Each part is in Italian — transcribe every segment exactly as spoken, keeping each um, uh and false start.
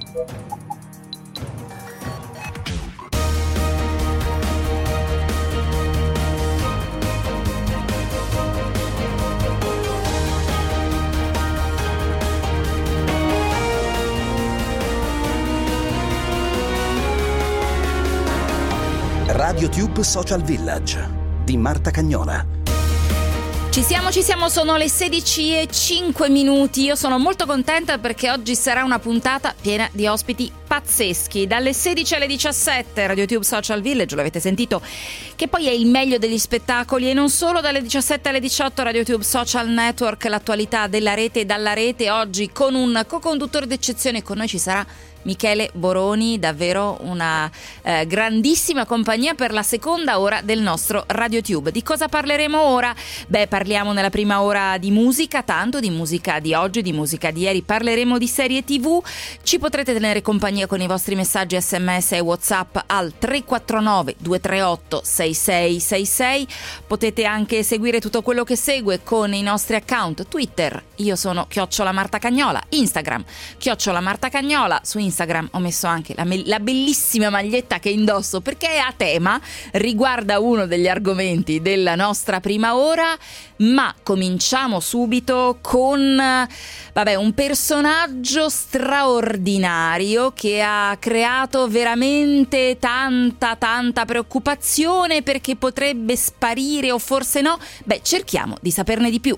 RadioTube Social Village di Marta Cagnola. Ci siamo, ci siamo, sono le sedici e cinque minuti. Io sono molto contenta perché oggi sarà una puntata piena di ospiti pazzeschi. Dalle sedici alle diciassette RadioTube Social Village, l'avete sentito, che poi è il meglio degli spettacoli, e non solo. Dalle diciassette alle diciotto RadioTube Social Network, l'attualità della rete e dalla rete. Oggi con un co-conduttore d'eccezione, con noi ci sarà Michele Boroni, davvero una eh, grandissima compagnia per la seconda ora del nostro RadioTube. Di cosa parleremo ora? Beh, parliamo nella prima ora di musica, tanto di musica di oggi, di musica di ieri, parleremo di serie tivù, ci potrete tenere compagnia con i vostri messaggi sms e WhatsApp al tre quattro nove due tre otto sei sei sei sei, potete anche seguire tutto quello che segue con i nostri account Twitter, io sono chiocciola Marta Cagnola, Instagram chiocciola Marta Cagnola, su Instagram ho messo anche la, me- la bellissima maglietta che indosso perché è a tema, riguarda uno degli argomenti della nostra prima ora, ma cominciamo subito con vabbè, un personaggio straordinario che ha creato veramente tanta tanta preoccupazione perché potrebbe sparire o forse no. Beh, cerchiamo di saperne di più.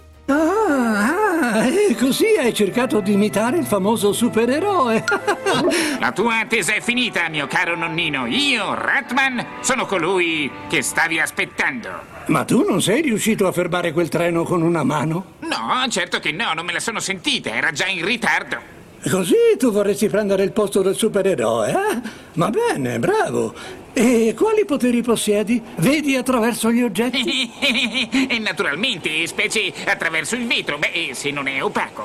Ah, ah, e così hai cercato di imitare il famoso supereroe. La tua attesa è finita, mio caro nonnino. Io, Ratman, sono colui che stavi aspettando. Ma tu non sei riuscito a fermare quel treno con una mano? No, certo che no, non me la sono sentita, era già in ritardo. Così tu vorresti prendere il posto del supereroe, eh? Va bene, bravo. E quali poteri possiedi? Vedi attraverso gli oggetti? E naturalmente, specie attraverso il vetro, beh, se non è opaco.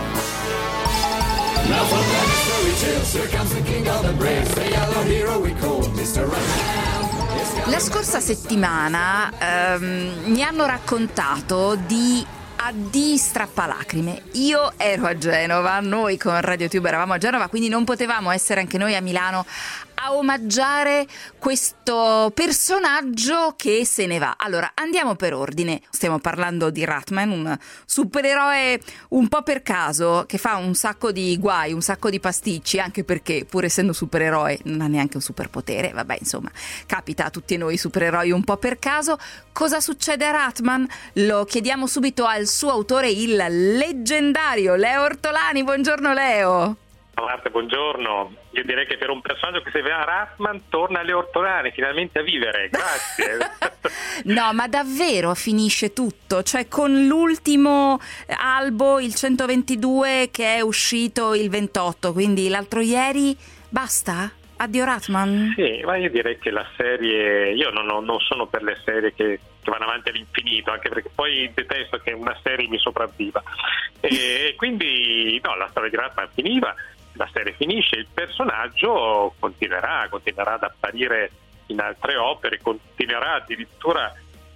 La scorsa settimana ehm, mi hanno raccontato di Addii strappalacrime. Io ero a Genova, noi con RadioTube eravamo a Genova, quindi non potevamo essere anche noi a Milano a omaggiare questo personaggio che se ne va. Allora, andiamo per ordine. Stiamo parlando di Ratman, un supereroe un po' per caso, che fa un sacco di guai, un sacco di pasticci, anche perché, pur essendo supereroe, non ha neanche un superpotere. Vabbè, insomma, capita a tutti noi supereroi un po' per caso. Cosa succede a Ratman? Lo chiediamo subito al suo autore, il leggendario Leo Ortolani. Buongiorno Leo. Marta, buongiorno. Io direi che per un personaggio che si vede a Ratman torna Leo Ortolani finalmente a vivere, grazie. No, ma davvero finisce tutto, cioè con l'ultimo albo, il centoventidue, che è uscito il ventotto, quindi l'altro ieri, basta? Addio Ratman? Sì, ma io direi che la serie, io non, ho, non sono per le serie che, che vanno avanti all'infinito, anche perché poi detesto che una serie mi sopravviva. E quindi no, la storia di Ratman finiva, la serie finisce, il personaggio continuerà, continuerà ad apparire in altre opere, continuerà addirittura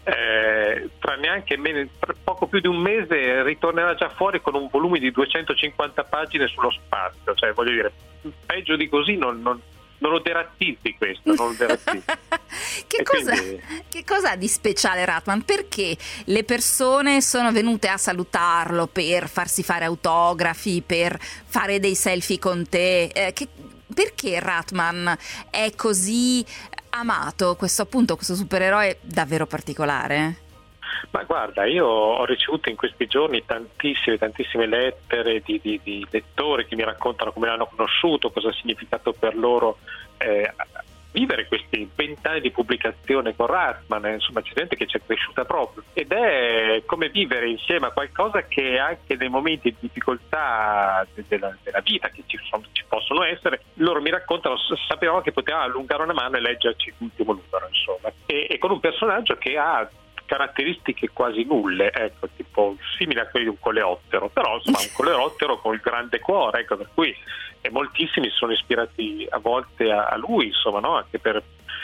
eh, tra neanche meno, tra poco più di un mese ritornerà già fuori con un volume di duecentocinquanta pagine sullo spazio, cioè voglio dire, peggio di così non, non, non lo derattizzi questo, non lo derattizzi. Che cosa, quindi... che cosa ha di speciale Ratman? Perché le persone sono venute a salutarlo per farsi fare autografi, per fare dei selfie con te? Eh, che, perché Ratman è così amato, questo appunto, questo supereroe davvero particolare? Ma guarda, io ho ricevuto in questi giorni tantissime, tantissime lettere di, di, di lettori che mi raccontano come l'hanno conosciuto, cosa ha significato per loro eh, vivere questi vent'anni di pubblicazione con Ratman, eh, insomma c'è gente che ci è cresciuta proprio, ed è come vivere insieme a qualcosa che anche nei momenti di difficoltà della, della vita che ci, sono, ci possono essere, loro mi raccontano, sapevano che potevano allungare una mano e leggerci l'ultimo numero, insomma, e, e con un personaggio che ha caratteristiche quasi nulle, ecco, tipo simile a quelli di un coleottero, però insomma un coleottero con il grande cuore, ecco, per cui e moltissimi si sono ispirati a volte a, a lui, insomma, no? Anche per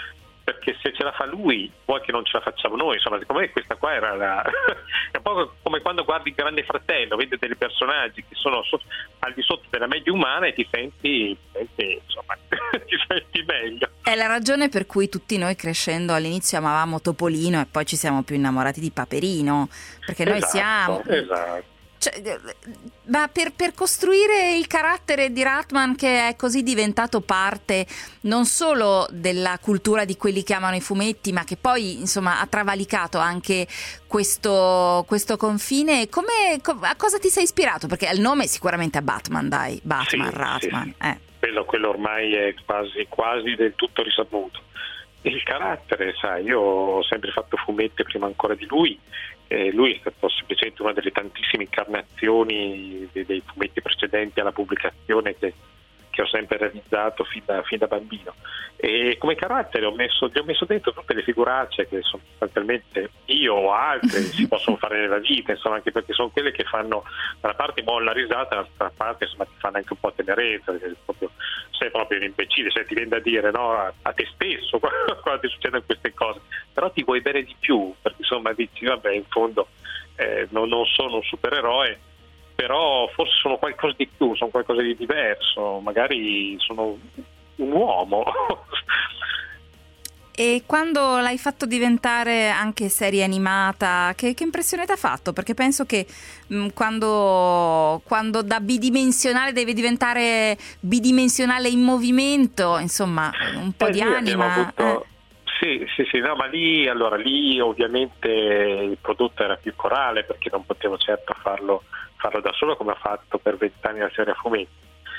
perché se ce la fa lui vuoi che non ce la facciamo noi, insomma secondo me questa qua era la... è un po' come quando guardi il Grande Fratello, vedi dei personaggi che sono so... al di sotto della media umana e ti senti, ti senti insomma ti senti meglio. È la ragione per cui tutti noi crescendo all'inizio amavamo Topolino e poi ci siamo più innamorati di Paperino, perché noi esatto, siamo esatto. Cioè, ma per, per costruire il carattere di Ratman, che è così diventato parte non solo della cultura di quelli che amano i fumetti, ma che poi insomma ha travalicato anche questo, questo confine, come, a cosa ti sei ispirato? Perché il nome è sicuramente a Batman, dai, Batman, sì, Ratman. Sì. Eh. Quello, quello ormai è quasi, quasi del tutto risaputo. Il carattere, sai, io ho sempre fatto fumetti prima ancora di lui. Eh, lui è stato semplicemente una delle tantissime incarnazioni dei, dei fumetti precedenti alla pubblicazione che, che ho sempre realizzato fin da, fin da bambino, e come carattere ho messo, gli ho messo dentro tutte le figuracce che sono sostanzialmente io o altre si possono fare nella vita, insomma, anche perché sono quelle che fanno da una parte molla risata, dall'altra parte insomma ti fanno anche un po' tenerezza, perché proprio, sei proprio un imbecille, cioè ti viene da dire no, a, a te stesso quando, quando ti succedono queste cose, però ti vuoi bene di più, perché insomma dici vabbè, in fondo eh, non, non sono un supereroe, però forse sono qualcosa di più, sono qualcosa di diverso, magari sono un uomo. E quando l'hai fatto diventare anche serie animata, che, che impressione ti ha fatto? Perché penso che mh, quando, quando da bidimensionale deve diventare bidimensionale in movimento, insomma, un po' eh, di sì, anima... Avuto... Eh. Sì, sì, sì, no, ma lì, allora, lì ovviamente il prodotto era più corale, perché non potevo certo farlo, farlo da solo come ho fatto per vent'anni la serie a fumetti.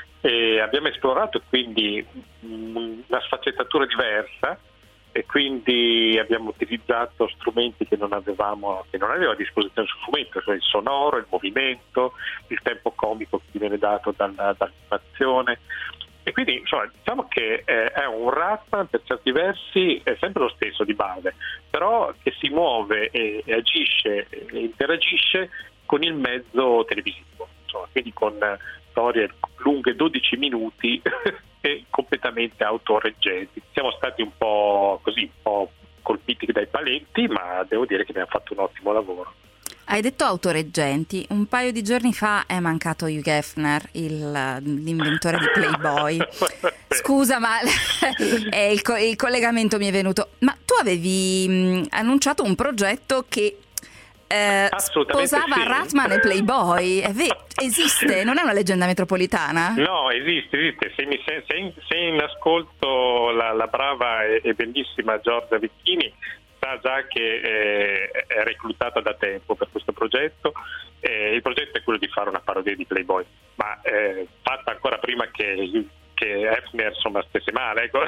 E abbiamo esplorato quindi una sfaccettatura diversa, e quindi abbiamo utilizzato strumenti che non avevamo, che non avevo a disposizione sul fumetto, cioè il sonoro, il movimento, il tempo comico che ti viene dato dalla, dall'animazione. E quindi insomma, diciamo che eh, è un Ratman per certi versi è sempre lo stesso di base, però che si muove e, e agisce e interagisce con il mezzo televisivo, insomma, quindi con storie lunghe dodici minuti e completamente autoreggenti. Siamo stati un po' così, un po' colpiti dai paletti, ma devo dire che abbiamo fatto un ottimo lavoro. Hai detto autoreggenti, un paio di giorni fa è mancato Hugh Hefner, il, l'inventore di Playboy. Scusa, ma è il, co- il collegamento mi è venuto. Ma tu avevi mh, annunciato un progetto che eh, sposava sì. Ratman e Playboy. È ve- esiste? Non è una leggenda metropolitana? No, esiste, esiste. Se, mi, se, se, in, se in ascolto la, la brava e, e bellissima Giorgia Vecchini, sa già che eh, è reclutata da tempo per questo progetto. Eh, il progetto è quello di fare una parodia di Playboy, ma eh, fatta ancora prima che, che Hefner insomma stesse male, ecco.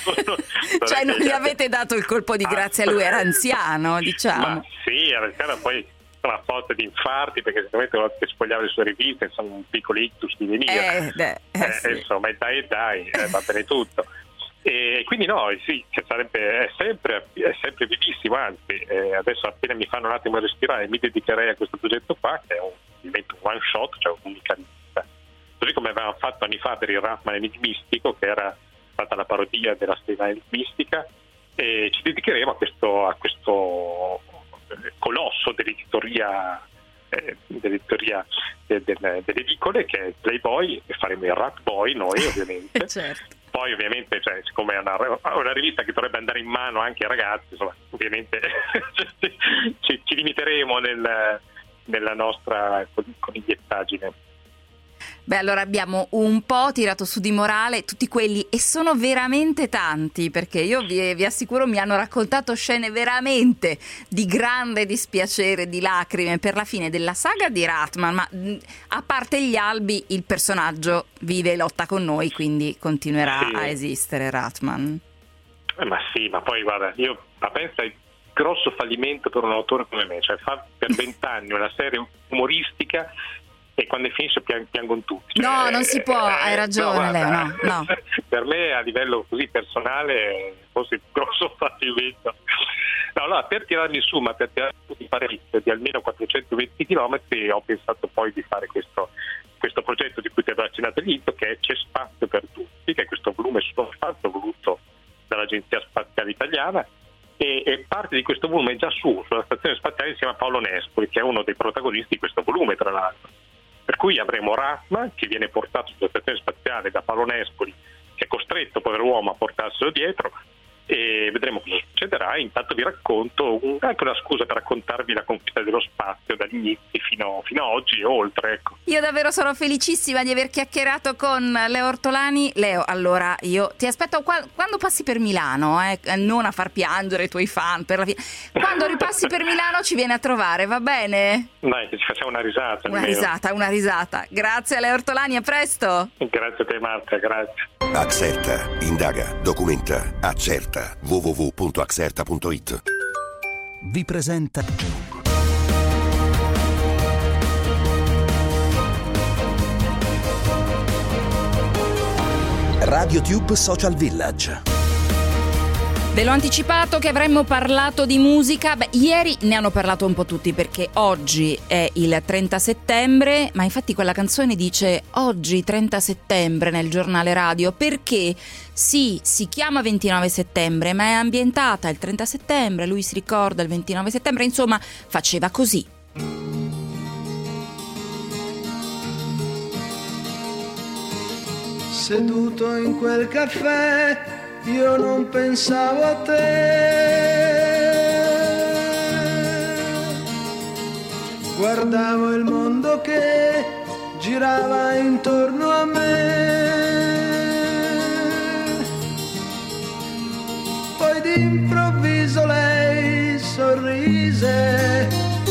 Cioè non gli avete dato il colpo di grazia, lui era anziano, diciamo. Ma sì, era anziano, poi una foto di infarti, perché sicuramente una volta che spogliava le sue riviste, insomma un piccolo ictus di venia, eh, beh, eh, eh, sì. insomma dai dai, eh, va bene tutto. E quindi no, sì, che sarebbe, è sempre, è sempre vivissimo, anzi eh, adesso appena mi fanno un attimo respirare mi dedicherei a questo progetto qua, che è un, diventa un one shot, cioè un'unica vita, così come avevamo fatto anni fa per il Ratman enigmistico, che era stata la parodia della storia enigmistica, e ci dedicheremo a questo, a questo colosso dell'editoria eh, dell'editoria de, de, delle edicole, che è Playboy, e faremo il Rat Boy noi ovviamente. Certo. Poi ovviamente, cioè, siccome è una, una rivista che dovrebbe andare in mano anche ai ragazzi, insomma, ovviamente ci, ci limiteremo nel, nella nostra conigliettaggine. Beh, allora abbiamo un po' tirato su di morale tutti quelli, e sono veramente tanti, perché io vi, vi assicuro mi hanno raccontato scene veramente di grande dispiacere, di lacrime per la fine della saga di Ratman, ma a parte gli albi il personaggio vive e lotta con noi, quindi continuerà sì. a esistere Ratman. Eh, ma sì, ma poi guarda, io ma penso al grosso fallimento per un autore come me, cioè fa per vent'anni una serie umoristica e quando finisce piang- piangono tutti. No, cioè, non si può, eh, hai ragione, no, Leo, no, no. Per me a livello così personale fosse un grosso fallimento. No, allora per tirarmi su, ma per tirarmi su di parecchio, di almeno quattrocentoventi chilometri, ho pensato poi di fare questo, questo progetto di cui ti avevo accennato all'inizio, che è C'è spazio per tutti, che è questo volume sullo spazio voluto dall'Agenzia Spaziale Italiana, italiana, e, e parte di questo volume è già su, sulla stazione spaziale insieme a Paolo Nespoli, che è uno dei protagonisti di questo volume, tra l'altro. Per cui avremo Ratman, che viene portato sulla stazione spaziale da Paolo Nespoli, che è costretto, pover'uomo, a portarselo dietro, e vedremo cosa succederà. Intanto vi racconto un, anche una scusa per raccontarvi la conquista dello spazio dagli inizi fino, fino a oggi e oltre, ecco. Io davvero sono felicissima di aver chiacchierato con Leo Ortolani. Leo, allora io ti aspetto qua, quando passi per Milano, eh, non a far piangere i tuoi fan per la fi- quando ripassi per Milano ci vieni a trovare, va bene? Dai, che ci facciamo una risata. Una almeno. risata, una risata. Grazie a Leo Ortolani, a presto. Grazie a te Marta, grazie. Axerta, indaga, documenta, accerta. w w w punto axerta punto it Vi presenta RadioTube Social Village. Ve l'ho anticipato che avremmo parlato di musica. Beh, ieri ne hanno parlato un po' tutti perché oggi è il trenta settembre, ma infatti quella canzone dice oggi trenta settembre nel giornale radio perché sì, si chiama ventinove settembre, ma è ambientata il trenta settembre, lui si ricorda il ventinove settembre, insomma, faceva così. Seduto in quel caffè io non pensavo a te, guardavo il mondo che girava intorno a me, poi d'improvviso lei sorrise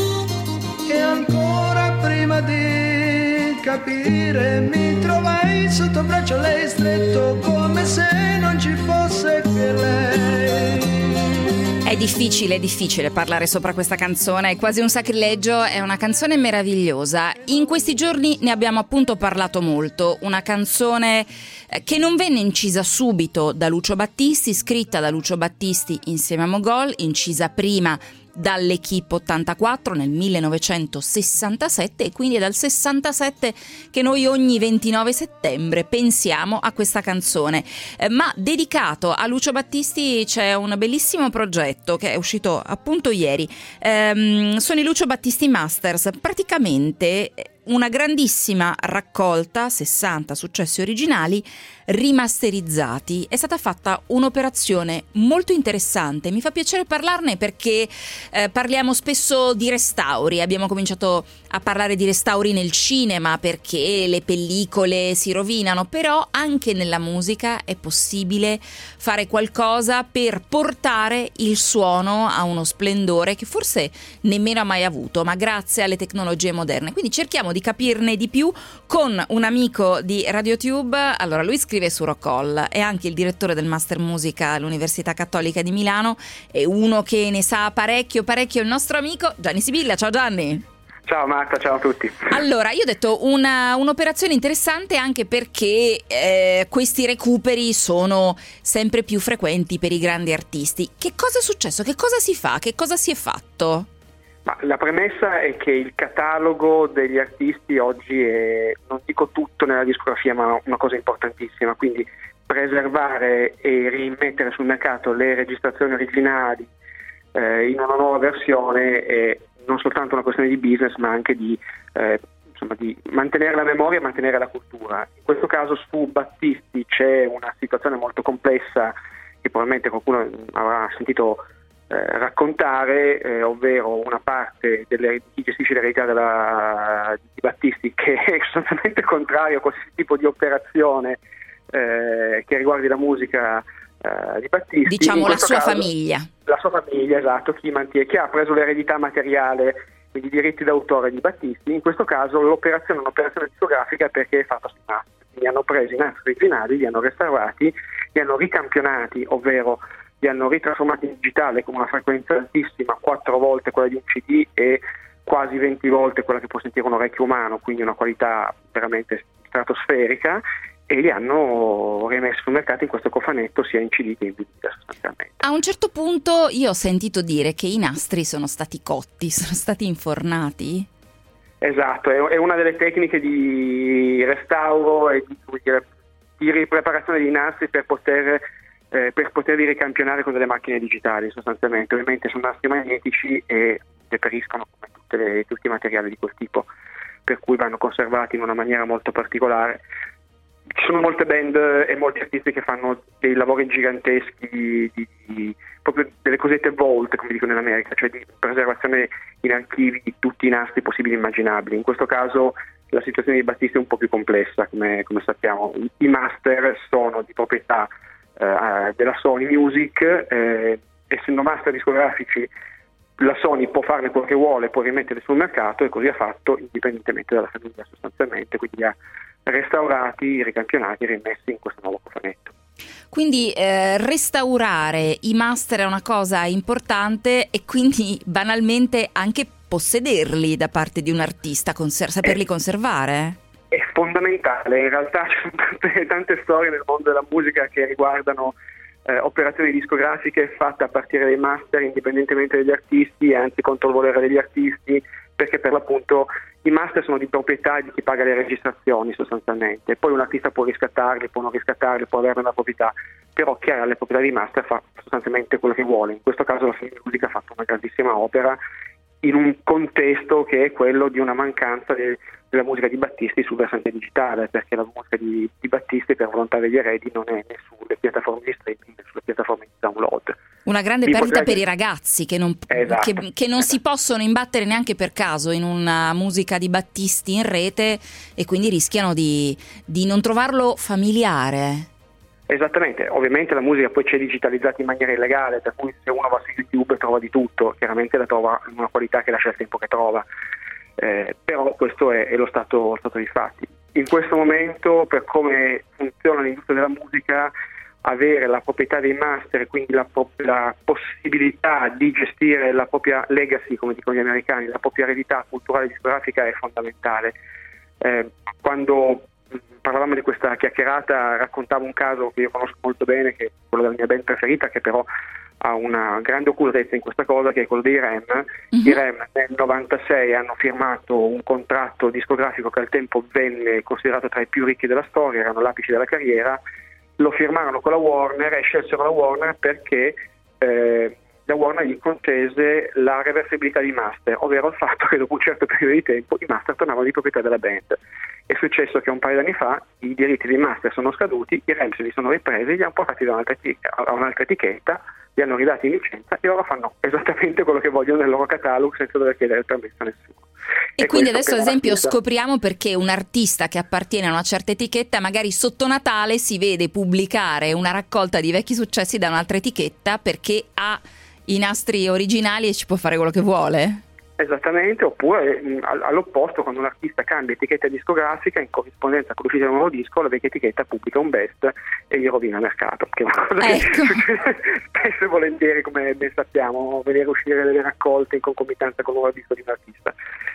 e ancora prima di capire mi trovai sotto braccio lei stretto come se non ci fosse che lei. È difficile, è difficile parlare sopra questa canzone, è quasi un sacrilegio, è una canzone meravigliosa. In questi giorni ne abbiamo appunto parlato molto, una canzone che non venne incisa subito da Lucio Battisti, scritta da Lucio Battisti insieme a Mogol, incisa prima dall'Equipe ottantaquattro nel millenovecentosessantasette e quindi è dal sessantasette che noi ogni ventinove settembre pensiamo a questa canzone, eh, ma dedicato a Lucio Battisti c'è un bellissimo progetto che è uscito appunto ieri, ehm, sono i Lucio Battisti Masters, praticamente una grandissima raccolta, sessanta successi originali rimasterizzati. È stata fatta un'operazione molto interessante, mi fa piacere parlarne perché eh, parliamo spesso di restauri, abbiamo cominciato a parlare di restauri nel cinema perché le pellicole si rovinano, però anche nella musica è possibile fare qualcosa per portare il suono a uno splendore che forse nemmeno ha mai avuto, ma grazie alle tecnologie moderne. Quindi cerchiamo di capirne di più con un amico di RadioTube. Allora, lui scrive su Rockall, è anche il direttore del Master Musica all'Università Cattolica di Milano, è uno che ne sa parecchio, parecchio il nostro amico Gianni Sibilla. Ciao Gianni. Ciao Marta, ciao a tutti. Allora, io ho detto una, un'operazione interessante anche perché eh, questi recuperi sono sempre più frequenti per i grandi artisti. Che cosa è successo? Che cosa si fa? Che cosa si è fatto? Ma la premessa è che il catalogo degli artisti oggi è, non dico tutto nella discografia, ma una cosa importantissima, quindi preservare e rimettere sul mercato le registrazioni originali eh, in una nuova versione è non soltanto una questione di business, ma anche di, eh, insomma, di mantenere la memoria e mantenere la cultura. In questo caso su Battisti c'è una situazione molto complessa che probabilmente qualcuno avrà sentito Eh, raccontare, eh, ovvero una parte delle, di chi gestisce l'eredità della, di Battisti che è sostanzialmente contrario a qualsiasi tipo di operazione eh, che riguardi la musica eh, di Battisti. Diciamo la sua caso, famiglia. La sua famiglia, esatto, chi, mantiene, chi ha preso l'eredità materiale, quindi i diritti d'autore di Battisti. In questo caso l'operazione è un'operazione discografica perché è fatta sui nastri. Li hanno presi i nastri originali, li hanno restaurati, li hanno ricampionati, ovvero li hanno ritrasformati in digitale con una frequenza altissima, quattro volte quella di un C D e quasi venti volte quella che può sentire un orecchio umano, quindi una qualità veramente stratosferica, e li hanno rimessi sul mercato in questo cofanetto sia in C D che in vinile sostanzialmente. A un certo punto io ho sentito dire che i nastri sono stati cotti, sono stati infornati. Esatto, è una delle tecniche di restauro e di, di ripreparazione dei nastri per poter eh, per poterli ricampionare con delle macchine digitali sostanzialmente. Ovviamente sono nastri magnetici e deperiscono come tutte le, tutti i materiali di quel tipo, per cui vanno conservati in una maniera molto particolare. Ci sono molte band e molti artisti che fanno dei lavori giganteschi di, di, proprio delle cosiddette vault, come dicono in America, cioè di preservazione in archivi di tutti i nastri possibili e immaginabili. In questo caso la situazione di Battisti è un po' più complessa, come, come sappiamo. I master sono di proprietà eh, della Sony Music, eh, essendo master discografici la Sony può farne quello che vuole, può rimetterli sul mercato, e così ha fatto indipendentemente dalla famiglia sostanzialmente, quindi ha restaurati, ricampionati, rimessi in questo nuovo cofanetto. Quindi eh, restaurare i master è una cosa importante, e quindi banalmente anche possederli da parte di un artista, conser- saperli è, conservare? È fondamentale, in realtà ci sono tante, tante storie nel mondo della musica che riguardano eh, operazioni discografiche fatte a partire dai master indipendentemente dagli artisti, e anzi contro il volere degli artisti, perché per l'appunto i master sono di proprietà di chi paga le registrazioni sostanzialmente. Poi un artista può riscattarli, può non riscattarli, può averne la proprietà, però chi ha le proprietà di master fa sostanzialmente quello che vuole. In questo caso la Sony Music ha fatto una grandissima opera in un contesto che è quello di una mancanza de, della musica di Battisti sul versante digitale, perché la musica di, di Battisti per volontà degli eredi non è né sulle piattaforme di streaming né sulle piattaforme di download. Una grande Vi perdita potrei... per i ragazzi che non, esatto, che, che non esatto. si possono imbattere neanche per caso in una musica di Battisti in rete, e quindi rischiano di, di non trovarlo familiare. Esattamente, ovviamente la musica poi c'è digitalizzata in maniera illegale, per cui se uno va su YouTube trova di tutto, chiaramente la trova in una qualità che lascia il tempo che trova, eh, però questo è, è lo stato, lo stato dei fatti. In questo momento, per come funziona l'industria della musica, avere la proprietà dei master e quindi la, la possibilità di gestire la propria legacy, come dicono gli americani, la propria eredità culturale e discografica è fondamentale. Eh, quando parlavamo di questa chiacchierata, raccontavo un caso che io conosco molto bene, che è quello della mia band preferita, che però ha una grande occultezza in questa cosa, che è quello dei R E M. Mm-hmm. I R E M nel novantasei hanno firmato un contratto discografico che al tempo venne considerato tra i più ricchi della storia, erano l'apice della carriera, lo firmarono con la Warner e scelsero la Warner perché eh, la Warner gli concese la reversibilità di master, ovvero il fatto che dopo un certo periodo di tempo i master tornavano di proprietà della band. È successo che un paio di anni fa i diritti dei master sono scaduti, i R E M se li sono ripresi, li hanno portati da un'altra etichetta, a un'altra etichetta, li hanno ridati in licenza e ora fanno esattamente quello che vogliono nel loro catalog senza dover chiedere il permesso a nessuno. E, e quindi adesso ad esempio artista... scopriamo perché un artista che appartiene a una certa etichetta magari sotto Natale si vede pubblicare una raccolta di vecchi successi da un'altra etichetta perché ha i nastri originali e ci può fare quello che vuole. Esattamente, oppure mh, all'opposto, quando un artista cambia etichetta discografica, in corrispondenza con l'uscita di un nuovo disco, la vecchia etichetta pubblica un best e gli rovina il mercato, che è una cosa ecco. che succede spesso e volentieri, come ben sappiamo, vedere uscire delle raccolte in concomitanza con il nuovo disco di un artista.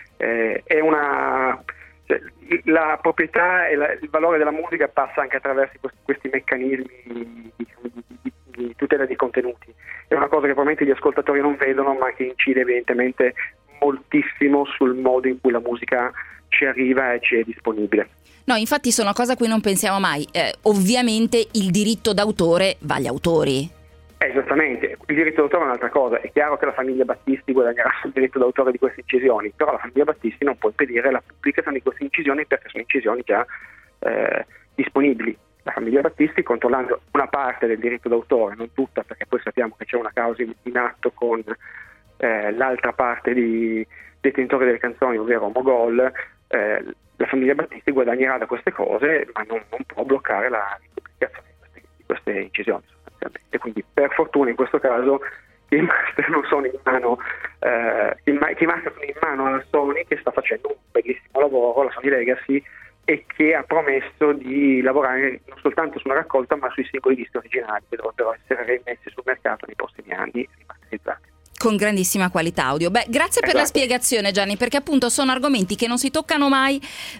Eh, è una... Cioè, la proprietà e la, il valore della musica passa anche attraverso questi, questi meccanismi di, di, di, di tutela dei contenuti. È una cosa che probabilmente gli ascoltatori non vedono, ma che incide evidentemente moltissimo sul modo in cui la musica ci arriva e ci è disponibile. No, infatti sono cose a cui non pensiamo mai. Eh, ovviamente il diritto d'autore va agli autori. Eh, esattamente, il diritto d'autore è un'altra cosa. È chiaro che la famiglia Battisti guadagnerà sul diritto d'autore di queste incisioni, però la famiglia Battisti non può impedire la pubblicazione di queste incisioni perché sono incisioni già eh, disponibili. La famiglia Battisti, controllando una parte del diritto d'autore, non tutta, perché poi sappiamo che c'è una causa in atto con eh, l'altra parte di detentori delle canzoni, ovvero Mogol, eh, la famiglia Battisti guadagnerà da queste cose, ma non, non può bloccare la pubblicazione di queste, di queste incisioni sostanzialmente. Quindi per fortuna in questo caso i master non sono in mano, eh, i, ma- i master sono in mano alla Sony, che sta facendo un bellissimo lavoro, la Sony Legacy, e che ha promesso di lavorare non soltanto su una raccolta ma sui singoli dischi originali che dovrebbero essere rimessi sul mercato nei prossimi anni e rimasterizzati. Con grandissima qualità audio. Beh, grazie per esatto. la spiegazione, Gianni, perché appunto sono argomenti che non si toccano mai,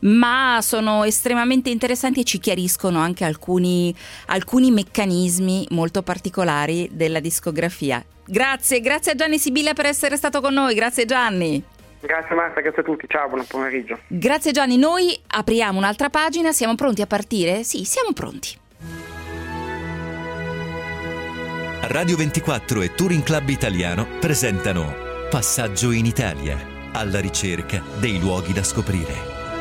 ma sono estremamente interessanti e ci chiariscono anche alcuni, alcuni meccanismi molto particolari della discografia. Grazie, grazie a Gianni Sibilla per essere stato con noi. Grazie Gianni. Grazie Marta, grazie a tutti, ciao, buon pomeriggio. Grazie Gianni, noi apriamo un'altra pagina, siamo pronti a partire? Sì, siamo pronti. Radio ventiquattro e Touring Club Italiano presentano Passaggio in Italia, alla ricerca dei luoghi da scoprire.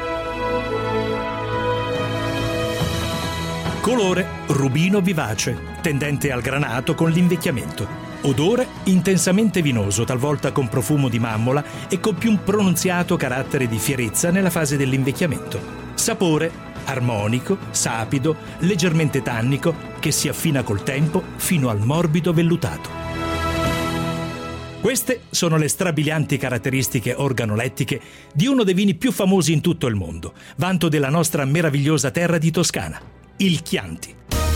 Colore rubino vivace, tendente al granato con l'invecchiamento. Odore intensamente vinoso, talvolta con profumo di mammola e con più un pronunziato carattere di fierezza nella fase dell'invecchiamento. Sapore armonico, sapido, leggermente tannico, che si affina col tempo fino al morbido vellutato. Queste sono le strabilianti caratteristiche organolettiche di uno dei vini più famosi in tutto il mondo, vanto della nostra meravigliosa terra di Toscana, il Chianti.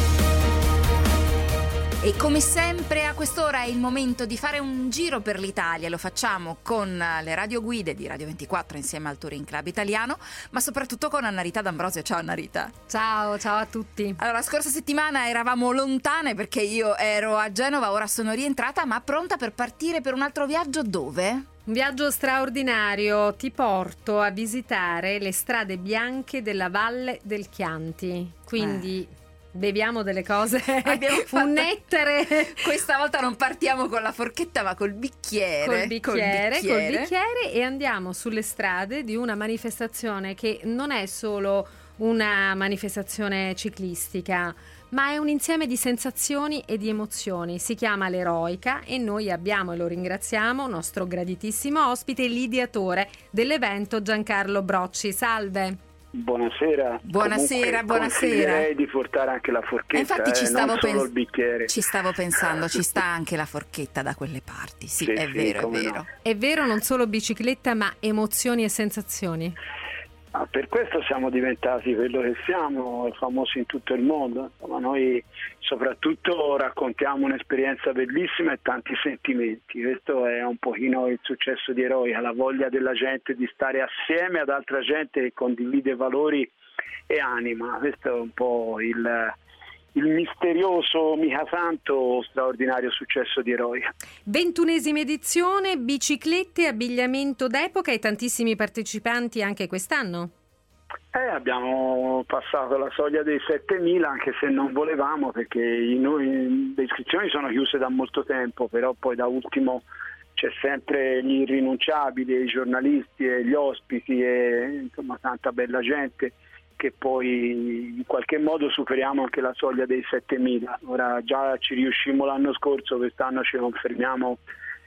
E come sempre a quest'ora è il momento di fare un giro per l'Italia. Lo facciamo con le radioguide di Radio ventiquattro insieme al Touring Club Italiano, ma soprattutto con Anna Rita D'Ambrosio. Ciao Anna Rita. Ciao, ciao a tutti. Allora, la scorsa settimana eravamo lontane perché io ero a Genova, ora sono rientrata, ma pronta per partire per un altro viaggio. Dove? Un viaggio straordinario, ti porto a visitare le strade bianche della Valle del Chianti. Quindi... Eh. Beviamo delle cose, abbiamo un nettare. Questa volta non partiamo con la forchetta ma col bicchiere. Col bicchiere, col bicchiere. Col bicchiere e andiamo sulle strade di una manifestazione che non è solo una manifestazione ciclistica, ma è un insieme di sensazioni e di emozioni. Si chiama l'Eroica e noi abbiamo, e lo ringraziamo, nostro graditissimo ospite, l'ideatore dell'evento Giancarlo Brocci. Salve. Buonasera. Buonasera, Comunque, buonasera. Consiglierei di portare anche la forchetta, eh, infatti ci eh, stavo non solo pens- il bicchiere. Ci stavo pensando, ci sta anche la forchetta da quelle parti. Sì, sì è sì, vero, è vero. No. È vero, non solo bicicletta, ma emozioni e sensazioni. Ah, per questo siamo diventati quello che siamo, famosi in tutto il mondo. Ma noi soprattutto raccontiamo un'esperienza bellissima e tanti sentimenti. Questo è un pochino il successo di Eroica, la voglia della gente di stare assieme ad altra gente che condivide valori e anima. Questo è un po' il, il misterioso, mica tanto straordinario successo di Eroica. ventunesima edizione, biciclette, abbigliamento d'epoca e tantissimi partecipanti anche quest'anno. Eh, abbiamo passato la soglia dei settemila, anche se non volevamo, perché i, noi, le iscrizioni sono chiuse da molto tempo, però poi da ultimo c'è sempre gli irrinunciabili, i giornalisti e gli ospiti e insomma tanta bella gente che poi in qualche modo superiamo anche la soglia dei settemila. Ora già ci riuscimmo l'anno scorso, quest'anno ci confermiamo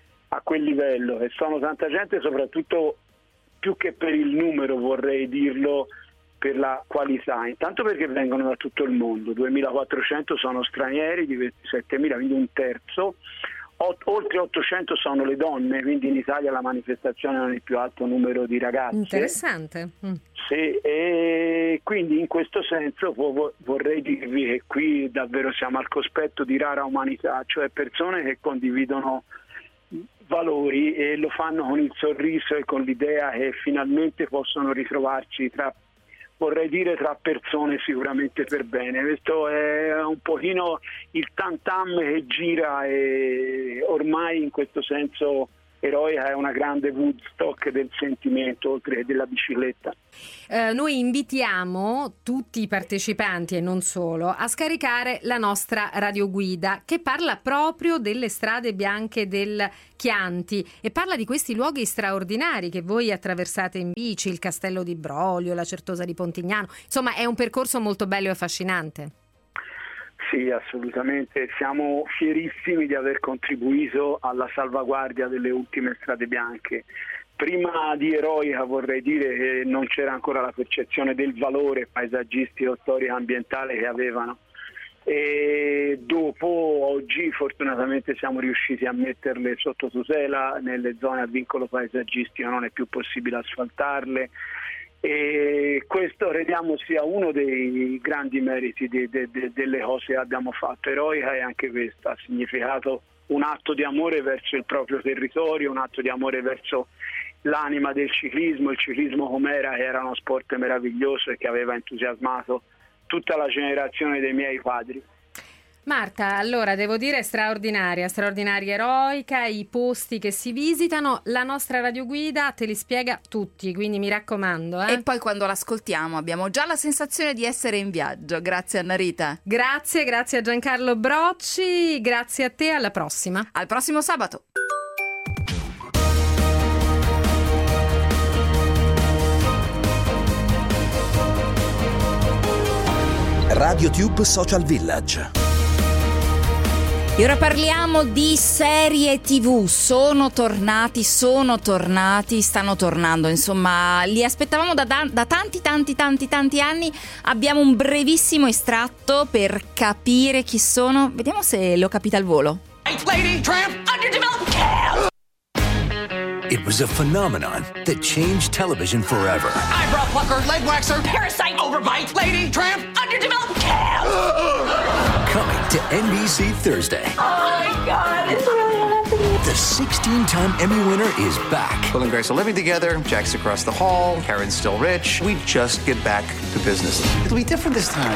a quel livello e sono tanta gente, soprattututto più che per il numero, vorrei dirlo, per la qualità, intanto perché vengono da tutto il mondo, duemilaquattrocento sono stranieri di ventisettemila, quindi un terzo, Ot- oltre ottocento sono le donne, quindi in Italia la manifestazione non è il più alto numero di ragazze. Interessante. Mm. Sì, e quindi in questo senso vorrei dirvi che qui davvero siamo al cospetto di rara umanità, cioè persone che condividono valori e lo fanno con il sorriso e con l'idea che finalmente possono ritrovarci tra, vorrei dire, tra persone sicuramente per bene. Questo è un pochino il tam-tam che gira e ormai in questo senso Eroica è una grande Woodstock del sentimento oltre che della bicicletta. Eh, noi invitiamo tutti i partecipanti e non solo a scaricare la nostra radioguida che parla proprio delle strade bianche del Chianti e parla di questi luoghi straordinari che voi attraversate in bici, il Castello di Brolio, la Certosa di Pontignano. Insomma, è un percorso molto bello e affascinante. Sì, assolutamente. Siamo fierissimi di aver contribuito alla salvaguardia delle ultime strade bianche. Prima di Eroica vorrei dire che non c'era ancora la percezione del valore paesaggistico, storico e ambientale che avevano. E dopo, oggi, fortunatamente siamo riusciti a metterle sotto tutela nelle zone a vincolo paesaggistico, non è più possibile asfaltarle. E questo crediamo sia uno dei grandi meriti de, de, de, delle cose che abbiamo fatto. Eroica è anche questo, ha significato un atto di amore verso il proprio territorio, un atto di amore verso l'anima del ciclismo, il ciclismo com'era, che era uno sport meraviglioso e che aveva entusiasmato tutta la generazione dei miei padri. Marta, allora devo dire straordinaria, straordinaria, eroica, i posti che si visitano, la nostra radioguida te li spiega tutti, quindi mi raccomando. Eh? E poi quando l'ascoltiamo abbiamo già la sensazione di essere in viaggio. Grazie Anna Rita. Grazie, grazie a Giancarlo Brocci, grazie a te, alla prossima. Al prossimo sabato. RadioTube Social Village. E ora parliamo di serie tivù. Sono tornati, sono tornati, stanno tornando. Insomma, li aspettavamo da, da, da tanti, tanti, tanti, tanti anni. Abbiamo un brevissimo estratto per capire chi sono. Vediamo se lo capite al volo. Lady Tramp, underdeveloped calf. It was a phenomenon that changed television forever. Eyebrow plucker, leg waxer, parasite, overbite, lady tramp, underdeveloped calf. Coming to N B C Thursday. Oh my God, it's really happening. The sixteen-time Emmy winner is back. Will and Grace are living together. Jack's across the hall. Karen's still rich. We just get back to business. It'll be different this time.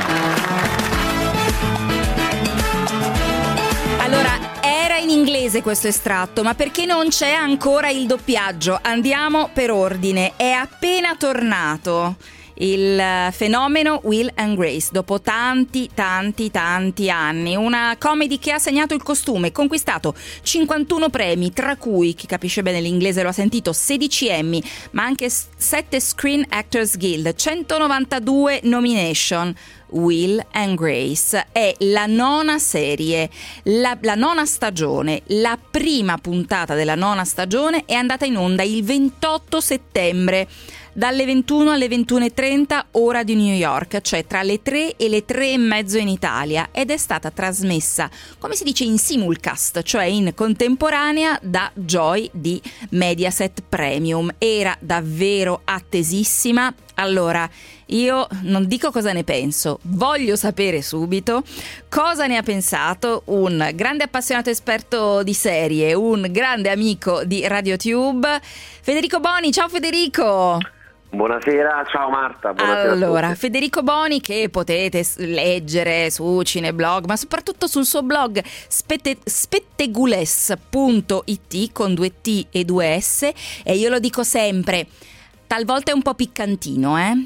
Allora, era in inglese questo estratto, ma perché non c'è ancora il doppiaggio? Andiamo per ordine. È appena tornato il fenomeno Will and Grace dopo tanti tanti tanti anni, una comedy che ha segnato il costume, conquistato cinquantuno premi, tra cui, chi capisce bene l'inglese lo ha sentito, sedici Emmy, ma anche sette Screen Actors Guild, centonovantadue nomination. Will and Grace è la nona serie, la, la nona stagione, la prima puntata della nona stagione è andata in onda il ventotto settembre dalle ventuno alle ventuno e trenta ora di New York, cioè tra le tre e le tre e mezzo in Italia, ed è stata trasmessa, come si dice, in simulcast, cioè in contemporanea da Joy di Mediaset Premium. Era davvero attesissima. Allora, io non dico cosa ne penso, voglio sapere subito cosa ne ha pensato un grande appassionato esperto di serie, un grande amico di RadioTube, Federico Boni. Ciao Federico! Buonasera, ciao Marta. Buonasera. Allora, Federico Boni, che potete leggere su Cineblog, ma soprattutto sul suo blog spette, spettegules punto it con due T e due S, e io lo dico sempre, talvolta è un po' piccantino, eh?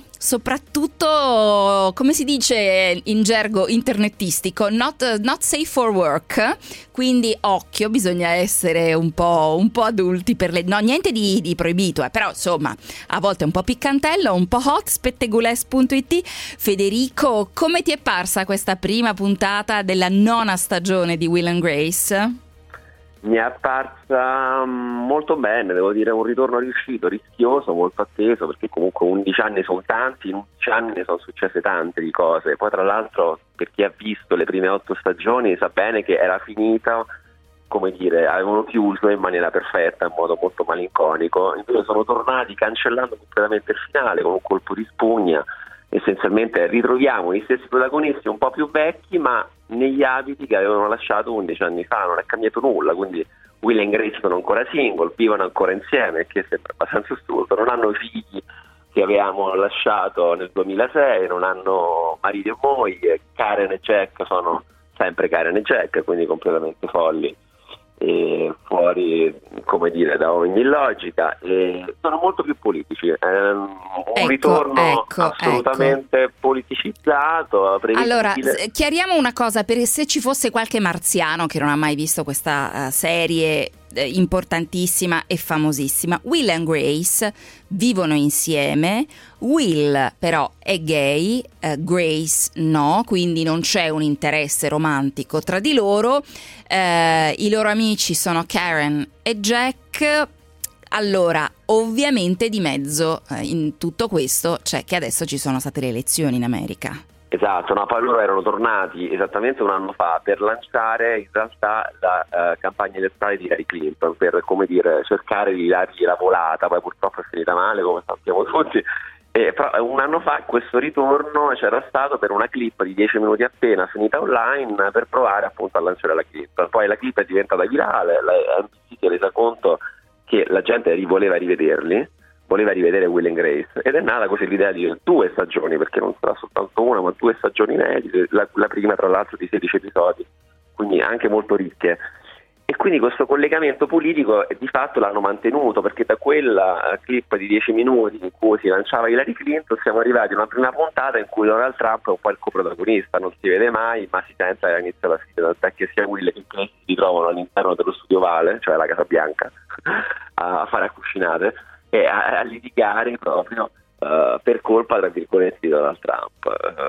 Soprattutto, come si dice in gergo internetistico, not, not safe for work, quindi occhio, bisogna essere un po', un po' adulti per le... No, niente di, di proibito, eh, però insomma, a volte è un po' piccantello, un po' hot. spettegules punto it. Federico, come ti è parsa questa prima puntata della nona stagione di Will and Grace? Mi è apparsa molto bene, devo dire, un ritorno riuscito, rischioso, molto atteso, perché comunque undici anni sono tanti, in undici anni ne sono successe tante di cose. Poi tra l'altro, per chi ha visto le prime otto stagioni sa bene che era finita, come dire, avevano chiuso in maniera perfetta, in modo molto malinconico, invece sono tornati cancellando completamente il finale con un colpo di spugna. Essenzialmente ritroviamo gli stessi protagonisti un po' più vecchi, ma negli abiti che avevano lasciato undici anni fa. Non è cambiato nulla, quindi Will and Grace sono ancora single, vivono ancora insieme, che sembra abbastanza assurdo, non hanno figli che avevamo lasciato nel duemilasei, non hanno marito e moglie, Karen e Jack sono sempre Karen e Jack, quindi completamente folli e fuori, come dire, da ogni logica, e sono molto più politici, è un ecco, ritorno ecco, assolutamente ecco. politicizzato, prevedibile. Allora, chiariamo una cosa, per se ci fosse qualche marziano che non ha mai visto questa uh, serie eh, importantissima e famosissima. Will and Grace vivono insieme, Will però è gay, eh, Grace no, quindi non c'è un interesse romantico tra di loro. Eh, i loro amici sono Karen e Jack. Allora, ovviamente di mezzo eh, in tutto questo c'è che adesso ci sono state le elezioni in America. Esatto, no, poi loro erano tornati esattamente un anno fa per lanciare in realtà la uh, campagna elettorale di Hillary Clinton, per, come dire, cercare di dargli la volata. Poi purtroppo è finita male, come sappiamo tutti. E, però un anno fa questo ritorno c'era stato per una clip di dieci minuti appena finita online, per provare appunto a lanciare la Clinton. Poi la clip è diventata virale, la N B C si è resa conto che la gente voleva rivederli, voleva rivedere Will and Grace, ed è nata così l'idea di due stagioni, perché non sarà soltanto una ma due stagioni inedite, la, la prima tra l'altro di sedici episodi quindi anche molto ricche. E quindi questo collegamento politico di fatto l'hanno mantenuto, perché da quella clip di dieci minuti in cui si lanciava Hillary Clinton siamo arrivati a una prima puntata in cui Donald Trump è un po' il coprotagonista, non si vede mai, ma si sente all'inizio alla fine, tant'è che sia Will che Chris si ritrovano all'interno dello studio Vale, cioè la Casa Bianca, a fare a cucinate e a, a litigare proprio uh, per colpa, tra virgolette, di Donald Trump,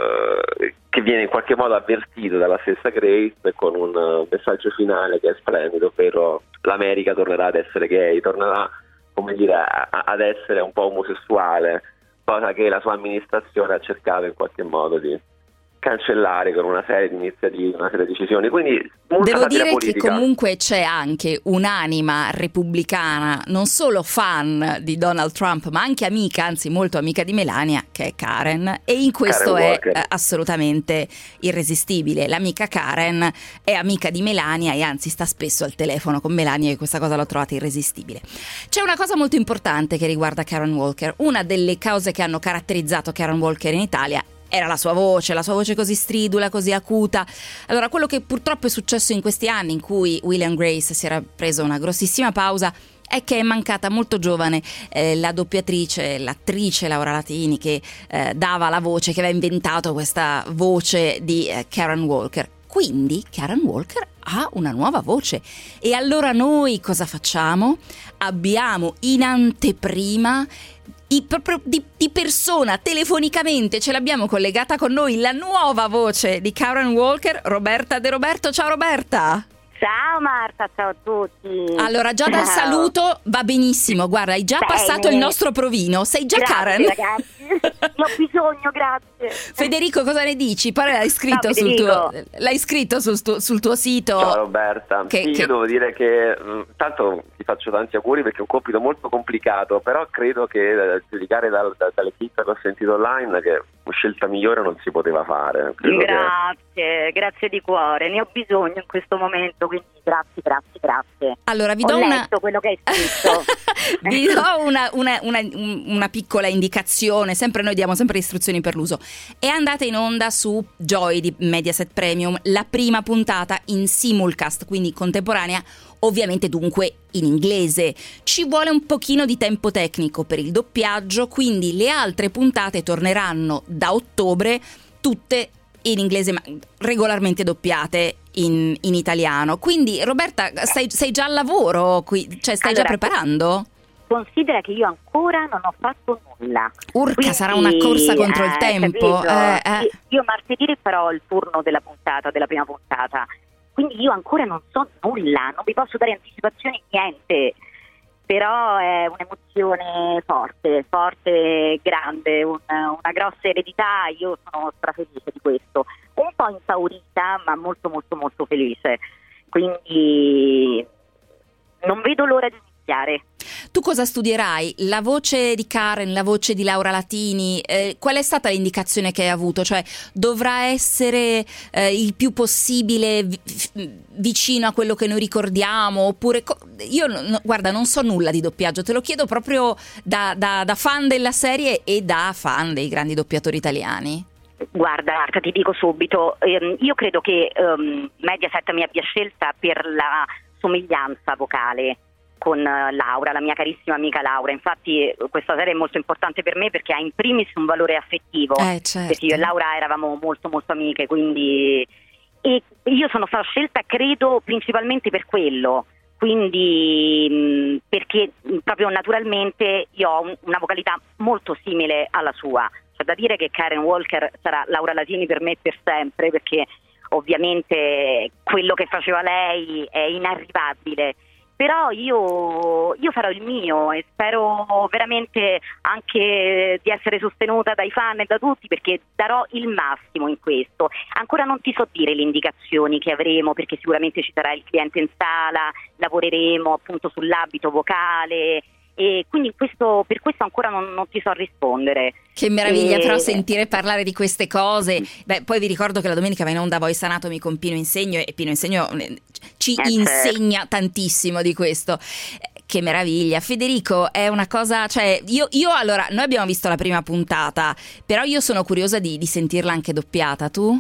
uh, che viene in qualche modo avvertito dalla stessa Grace con un uh, messaggio finale che è splendido, ovvero l'America tornerà ad essere gay, tornerà, come dire, a, a, ad essere un po' omosessuale, cosa che la sua amministrazione ha cercato in qualche modo di cancellare con una serie di iniziative, una serie di decisioni. Quindi devo dire politica. Che comunque c'è anche un'anima repubblicana, non solo fan di Donald Trump, ma anche amica, anzi molto amica di Melania, che è Karen, e in questo Karen è Walker. assolutamente irresistibile. L'amica Karen è amica di Melania e anzi sta spesso al telefono con Melania, e questa cosa l'ho trovata irresistibile. C'è una cosa molto importante che riguarda Karen Walker. Una delle cause che hanno caratterizzato Karen Walker in Italia era la sua voce, la sua voce così stridula, così acuta. Allora, quello che purtroppo è successo in questi anni in cui Will and Grace si era preso una grossissima pausa è che è mancata molto giovane eh, la doppiatrice, l'attrice Laura Latini, che eh, dava la voce, che aveva inventato questa voce di eh, Karen Walker. Quindi Karen Walker ha una nuova voce, e allora noi cosa facciamo? Abbiamo in anteprima I, proprio di, di persona, telefonicamente ce l'abbiamo collegata con noi, la nuova voce di Karen Walker, Roberta De Roberto. Ciao Roberta. Ciao Marta, ciao a tutti. Allora, già dal ciao. saluto va benissimo, guarda, hai già Bene. passato il nostro provino, sei già Grazie, Karen. Ragazzi, ne ho bisogno, grazie. Federico, cosa ne dici? Poi l'hai scritto, Ciao, sul tuo, Federico. l'hai scritto sul tuo, sul tuo sito. Ciao Roberta, Che- sì, che- io devo dire che mh, tanto ti faccio tanti auguri perché è un compito molto complicato, però credo che eh, giudicare dal, da, dalle clip che ho sentito online che una scelta migliore non si poteva fare. Credo che- Grazie, grazie di cuore, ne ho bisogno in questo momento, quindi grazie, grazie, grazie. Allora, vi Ho do una- letto quello che hai scritto. Vi do una, una, una, una piccola indicazione, sempre noi diamo sempre istruzioni per l'uso. È andata in onda su Joy di Mediaset Premium la prima puntata in simulcast, quindi contemporanea, ovviamente dunque in inglese. Ci vuole un pochino di tempo tecnico per il doppiaggio, quindi le altre puntate torneranno da ottobre tutte in inglese, ma regolarmente doppiate in, in italiano. Quindi Roberta, sei, sei già al lavoro? Qui, cioè stai Allora, già preparando? Considera che io ancora non ho fatto nulla. Urca, Quindi, sarà una corsa contro il eh, tempo. capito? Eh, eh. Io- Io martedì farò il turno della puntata, della prima puntata. Quindi io ancora non so nulla, non vi posso dare anticipazioni, niente. Però è un'emozione forte, forte, grande, un- una grossa eredità. Io sono strafelice di questo. Un po' impaurita, ma molto molto molto felice. Quindi non vedo l'ora di iniziare. Tu cosa studierai? La voce di Karen, la voce di Laura Latini, eh, qual è stata l'indicazione che hai avuto? Cioè, dovrà essere eh, il più possibile vi- f- vicino a quello che noi ricordiamo? Oppure, co- io no- no- guarda, non so nulla di doppiaggio, te lo chiedo proprio da, da- da fan della serie e da fan dei grandi doppiatori italiani. Guarda Marta, ti dico subito, ehm, io credo che ehm, Mediaset mi abbia scelta per la somiglianza vocale con eh, Laura, la mia carissima amica Laura. Infatti eh, questa serie è molto importante per me perché ha in primis un valore affettivo, Eh, certo. perché io e Laura eravamo molto molto amiche, quindi e io sono stata scelta credo principalmente per quello. Quindi mh, perché mh, proprio naturalmente io ho un- una vocalità molto simile alla sua. C'è da dire che Karen Walker sarà Laura Latini per me per sempre, perché ovviamente quello che faceva lei è inarrivabile. Però io, io farò il mio e spero veramente anche di essere sostenuta dai fan e da tutti, perché darò il massimo in questo. Ancora non ti so dire le indicazioni che avremo, perché sicuramente ci sarà il cliente in sala, lavoreremo appunto sull'abito vocale e quindi questo, per questo ancora non, non ti so rispondere. Che meraviglia E- però sentire parlare di queste cose. Beh, poi vi ricordo che la domenica va in onda Voice Anatomy con Pino Insegno e Pino Insegno eh, ci Eh, insegna tantissimo di questo. Eh, Che meraviglia. Federico, è una cosa, cioè io, io allora, noi abbiamo visto la prima puntata, però io sono curiosa di, di sentirla anche doppiata, tu?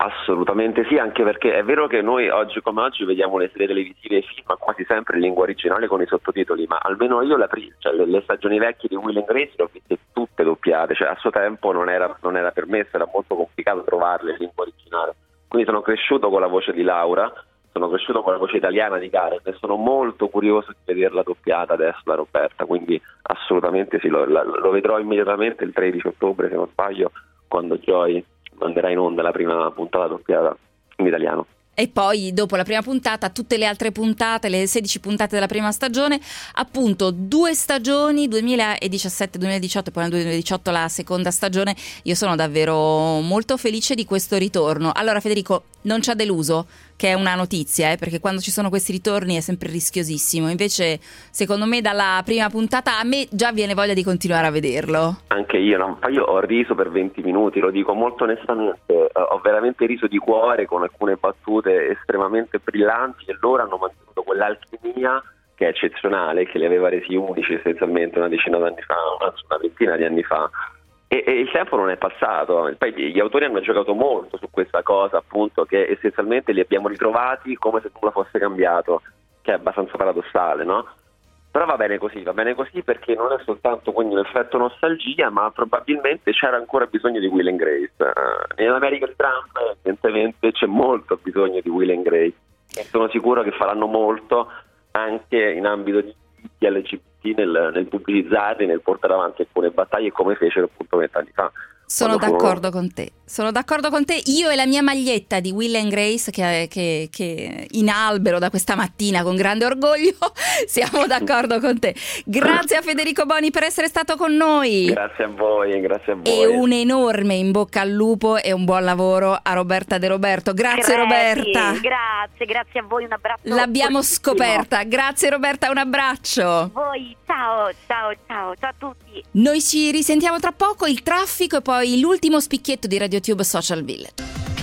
Assolutamente sì, anche perché è vero che noi oggi come oggi vediamo le serie televisive e i film quasi sempre in lingua originale con i sottotitoli, ma almeno io la prima, cioè le, le stagioni vecchie di Will and Grace le ho viste tutte doppiate, cioè a suo tempo non era, non era permesso, era molto complicato trovarle in lingua originale, quindi sono cresciuto con la voce di Laura, sono cresciuto con la voce italiana di Karen e sono molto curioso di vederla doppiata adesso da Roberta, quindi assolutamente sì, lo, la, lo vedrò immediatamente il tredici ottobre se non sbaglio, quando Joy manderà in onda la prima puntata doppiata in italiano. E poi dopo la prima puntata tutte le altre puntate, le sedici puntate della prima stagione, appunto due stagioni, duemiladiciassette duemiladiciotto e poi nel duemiladiciotto la seconda stagione. Io sono davvero molto felice di questo ritorno. Allora Federico, non ci ha deluso, che è una notizia, eh, perché quando ci sono questi ritorni è sempre rischiosissimo, invece secondo me dalla prima puntata a me già viene voglia di continuare a vederlo. Anche io, no? Io ho riso per venti minuti, lo dico molto onestamente, ho veramente riso di cuore con alcune battute estremamente brillanti e loro hanno mantenuto quell'alchimia che è eccezionale, che li aveva resi unici essenzialmente una decina d'anni fa, una, una ventina di anni fa. E, e il tempo non è passato, poi gli autori hanno giocato molto su questa cosa, appunto, che essenzialmente li abbiamo ritrovati come se nulla fosse cambiato, che è abbastanza paradossale, no? Però va bene così, va bene così perché non è soltanto quindi un effetto nostalgia, ma probabilmente c'era ancora bisogno di Will and Grace. Uh, nell'America di Trump evidentemente c'è molto bisogno di Will and Grace e sono sicuro che faranno molto anche in ambito di L G B T nel, nel pubblicizzarli, nel portare avanti alcune battaglie come fecero appunto vent'anni fa. Sono d'accordo con te, sono d'accordo con te. Io e la mia maglietta di Will and Grace che, che, che in albero da questa mattina con grande orgoglio, siamo d'accordo con te. Grazie a Federico Boni per essere stato con noi. Grazie a voi, grazie a voi. E un enorme in bocca al lupo e un buon lavoro a Roberta De Roberto. Grazie, grazie Roberta. Grazie, grazie a voi, un abbraccio. L'abbiamo fortissimo. Scoperta. Grazie Roberta, un abbraccio. Voi, ciao, ciao, ciao, ciao a tutti. Noi ci risentiamo tra poco, il traffico e poi l'ultimo spicchietto di RadioTube Social Village.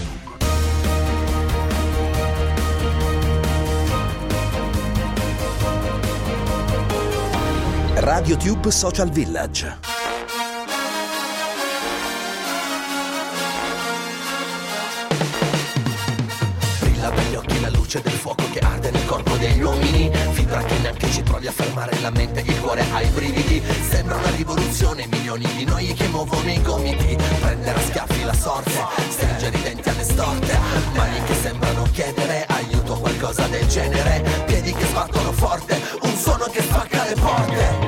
RadioTube Social Village. Brilla negli occhi la luce del fuoco che arde nel corpo degli uomini, fibra che neanche ci trovi a fermare la mente, il cuore ha i brividi, sembra una rivoluzione, milioni di noi che muovono i gomiti, prendere a schiaffi la sorte, stringere i denti alle storte, mani che sembrano chiedere aiuto, qualcosa del genere, piedi che sbattono forte, un suono che spacca le porte.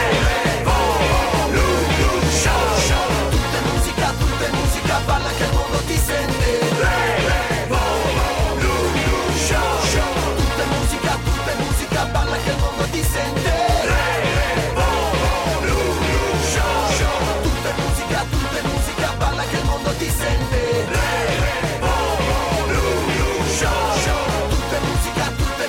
Tutta musica, tutta musica, balla che il mondo ti sente. Balla che il mondo ti sente. Tutta musica, tutta musica, balla che il mondo ti sente. Tutta musica, tutta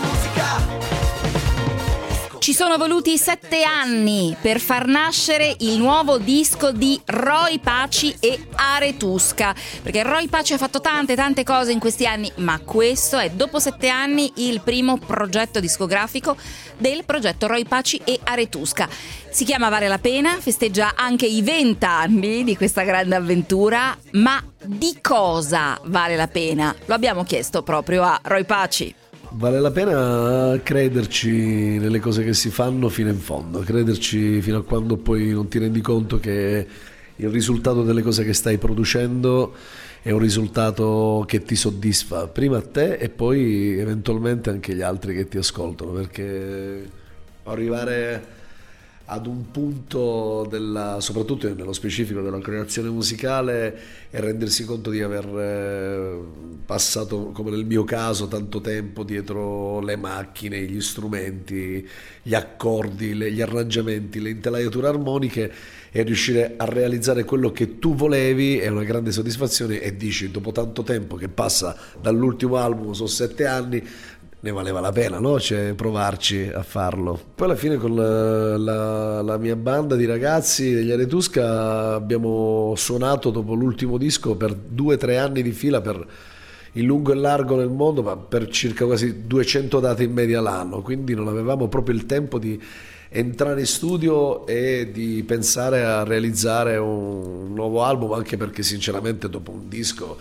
musica. Ci sono voluti sette anni per far nascere il nuovo disco di Roy Paci e Aretusca, perché Roy Paci ha fatto tante tante cose in questi anni, ma questo è dopo sette anni il primo progetto discografico del progetto Roy Paci e Aretusca. Si chiama Vale la Pena, festeggia anche i vent'anni di questa grande avventura, ma di cosa vale la pena? Lo abbiamo chiesto proprio a Roy Paci. Vale la pena crederci nelle cose che si fanno fino in fondo, crederci fino a quando poi non ti rendi conto che il risultato delle cose che stai producendo è un risultato che ti soddisfa prima a te e poi eventualmente anche gli altri che ti ascoltano, perché arrivare ad un punto della, soprattutto nello specifico della creazione musicale, e rendersi conto di aver passato, come nel mio caso, tanto tempo dietro le macchine, gli strumenti, gli accordi, le, gli arrangiamenti, le intelaiature armoniche, e riuscire a realizzare quello che tu volevi è una grande soddisfazione, e dici, dopo tanto tempo che passa dall'ultimo album, sono sette anni, ne valeva la pena, no? Cioè, provarci a farlo. Poi alla fine con la, la, la mia banda di ragazzi degli Aretusca abbiamo suonato dopo l'ultimo disco per due o tre anni di fila, per in lungo e largo nel mondo, ma per circa quasi duecento date in media l'anno, quindi non avevamo proprio il tempo di entrare in studio e di pensare a realizzare un nuovo album, anche perché sinceramente dopo un disco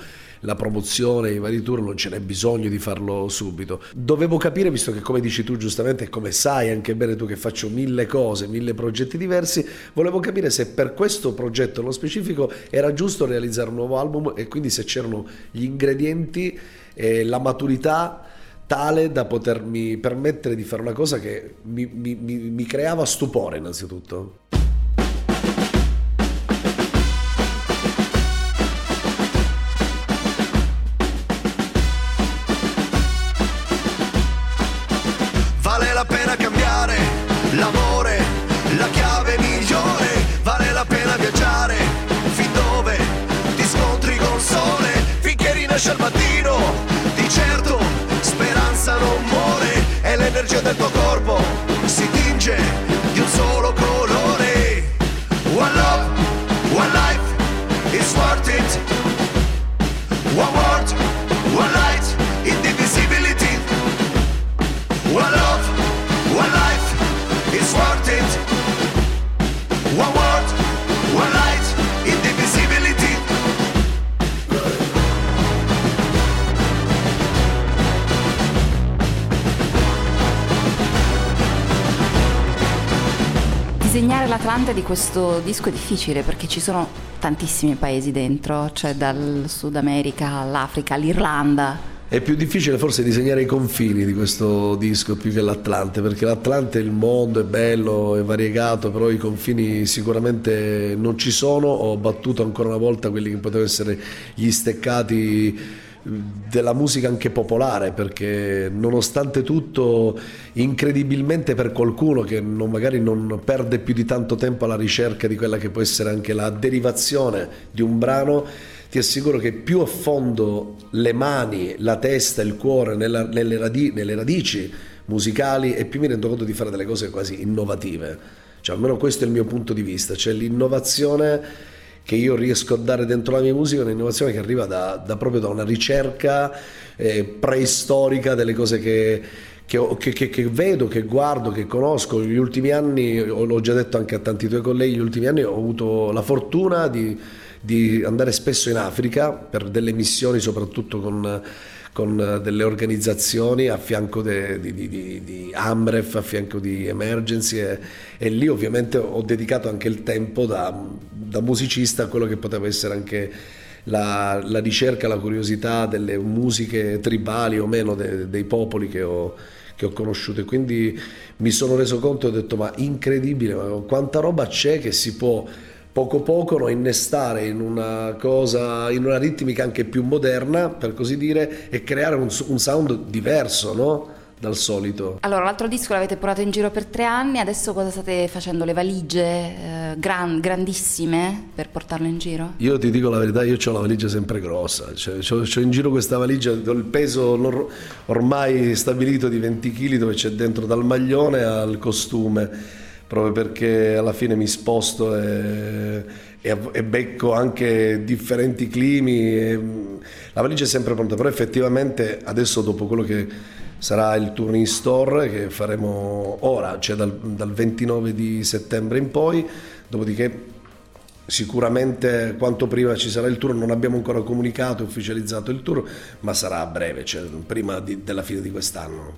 la promozione, i vari tour, non ce n'è bisogno di farlo subito. Dovevo capire, visto che come dici tu giustamente, come sai anche bene tu che faccio mille cose, mille progetti diversi, volevo capire se per questo progetto nello specifico era giusto realizzare un nuovo album e quindi se c'erano gli ingredienti e la maturità tale da potermi permettere di fare una cosa che mi, mi, mi, mi creava stupore innanzitutto. Vale la pena cambiare l'amore, la chiave migliore, vale la pena viaggiare fin dove ti scontri col sole, finché rinasce al mattino, di certo speranza non muore, e l'energia del tuo corpo si tinge di un solo colore. One love, one life, it's worth it. One world, one light, indivisibility. One love, one life, it's worth it. One world, one light, indivisibility. Disegnare l'Atlante di questo disco è difficile perché ci sono tantissimi paesi dentro, cioè dal Sud America all'Africa, all'Irlanda. È più difficile forse disegnare i confini di questo disco più che l'Atlante, perché l'Atlante, il mondo è bello, è variegato, però i confini sicuramente non ci sono. Ho battuto ancora una volta quelli che potevano essere gli steccati della musica anche popolare, perché nonostante tutto, incredibilmente per qualcuno che non, magari non perde più di tanto tempo alla ricerca di quella che può essere anche la derivazione di un brano, ti assicuro che più affondo le mani, la testa, il cuore nella, nelle, radi- nelle radici musicali, e più mi rendo conto di fare delle cose quasi innovative. Cioè, almeno questo è il mio punto di vista, cioè l'innovazione che io riesco a dare dentro la mia musica, è un'innovazione che arriva da, da proprio da una ricerca eh, preistorica delle cose che, che, che, che, che vedo, che guardo, che conosco. Gli ultimi anni, l'ho già detto anche a tanti tuoi colleghi, gli ultimi anni ho avuto la fortuna di, di andare spesso in Africa per delle missioni, soprattutto con, con delle organizzazioni a fianco de, di, di, di, di Amref, a fianco di Emergency, e, e lì ovviamente ho dedicato anche il tempo da, da musicista a quello che poteva essere anche la, la ricerca, la curiosità delle musiche tribali o meno de, dei popoli che ho, che ho conosciuto, e quindi mi sono reso conto e ho detto ma incredibile, ma quanta roba c'è che si può poco poco no, innestare in una cosa, in una ritmica anche più moderna, per così dire, e creare un, un sound diverso, no? Dal solito. Allora, l'altro disco l'avete portato in giro per tre anni, adesso cosa state facendo? Le valigie eh, gran, grandissime per portarlo in giro? Io ti dico la verità, io ho la valigia sempre grossa, cioè, c'ho, c'ho in giro questa valigia, do il peso or, ormai stabilito di venti chili, dove c'è dentro dal maglione al costume, proprio perché alla fine mi sposto e, e, e becco anche differenti climi, e la valigia è sempre pronta. Però effettivamente adesso, dopo quello che sarà il tour in store che faremo ora, cioè dal, dal ventinove di settembre in poi, dopodiché sicuramente quanto prima ci sarà il tour. Non abbiamo ancora comunicato e ufficializzato il tour, ma sarà a breve, cioè prima di, della fine di quest'anno.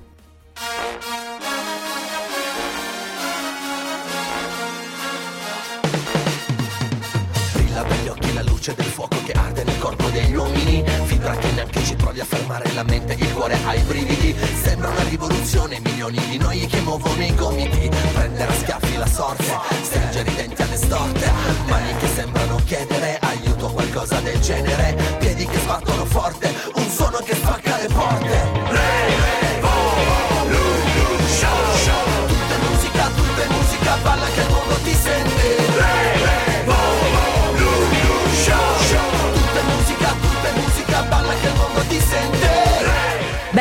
Del fuoco che arde nel corpo degli uomini, fibra che neanche ci provi a fermare la mente, il cuore ai brividi. Sembra una rivoluzione, milioni di noi che muovono i gomiti, prendere a schiaffi la sorte, stringere i denti alle storte, mani che sembrano chiedere aiuto, qualcosa del genere, piedi che sbattono forte, un suono che spacca le porte. Revolution, tutta è musica, tutta è musica, balla che il mondo ti sente. Beh,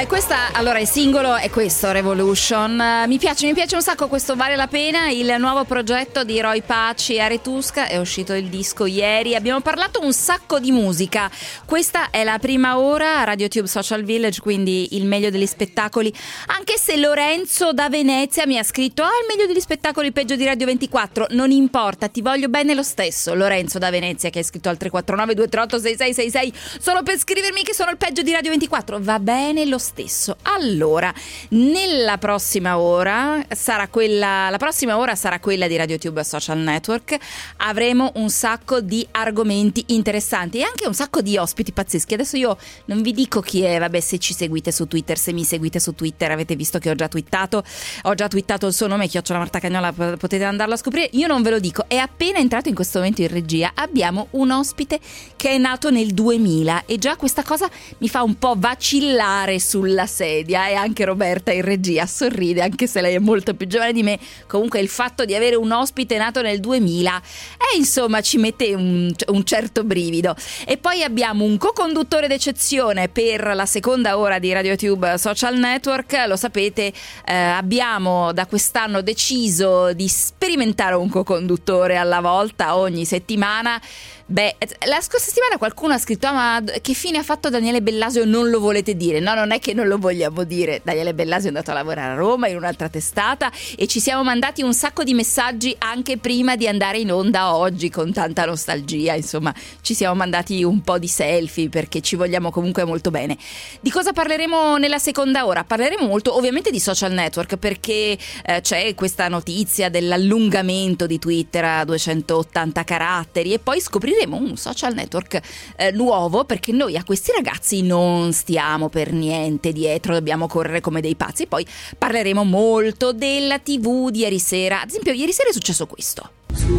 e questa, allora il singolo è questo, Revolution. Uh, mi piace, mi piace un sacco questo Vale la Pena, il nuovo progetto di Roy Paci e Aretusca, è uscito il disco ieri, abbiamo parlato un sacco di musica. Questa è la prima ora a RadioTube Social Village, quindi il meglio degli spettacoli, anche se Lorenzo da Venezia mi ha scritto ah il meglio degli spettacoli peggio di Radio ventiquattro, non importa, ti voglio bene lo stesso. Lorenzo da Venezia che ha scritto al tre quattro nove due tre otto sei sei sei sei solo per scrivermi che sono il peggio di Radio ventiquattro, va bene lo stesso. Allora, nella prossima ora sarà quella, la prossima ora sarà quella di RadioTube Social Network. Avremo un sacco di argomenti interessanti e anche un sacco di ospiti pazzeschi. Adesso io non vi dico chi è, vabbè, se ci seguite su Twitter, se mi seguite su Twitter avete visto che ho già twittato, ho già twittato il suo nome, chiocciola Marta Cagnola, potete andarlo a scoprire. Io non ve lo dico, è appena entrato in questo momento in regia. Abbiamo un ospite che è nato nel duemila e già questa cosa mi fa un po' vacillare sulla sedia, e anche Roberta in regia sorride anche se lei è molto più giovane di me. Comunque il fatto di avere un ospite nato nel duemila e insomma ci mette un, un certo brivido. E poi abbiamo un co-conduttore d'eccezione per la seconda ora di RadioTube Social Network. Lo sapete, eh, abbiamo da quest'anno deciso di sperimentare un co-conduttore alla volta ogni settimana. Beh, la scorsa settimana qualcuno ha scritto ah, ma che fine ha fatto Daniele Bellasio, non lo volete dire? No, non è che non lo vogliamo dire. Daniele Bellasio è andato a lavorare a Roma in un'altra testata e ci siamo mandati un sacco di messaggi anche prima di andare in onda oggi con tanta nostalgia. Insomma, ci siamo mandati un po' di selfie perché ci vogliamo comunque molto bene. Di cosa parleremo nella seconda ora? Parleremo molto ovviamente di social network, perché eh, c'è questa notizia dell'allungamento di Twitter a duecentottanta caratteri e poi scopriremo un social network eh, nuovo, perché noi a questi ragazzi non stiamo per niente dietro, dobbiamo correre come dei pazzi. Poi parleremo molto della tivù di ieri sera. Ad esempio ieri sera è successo questo.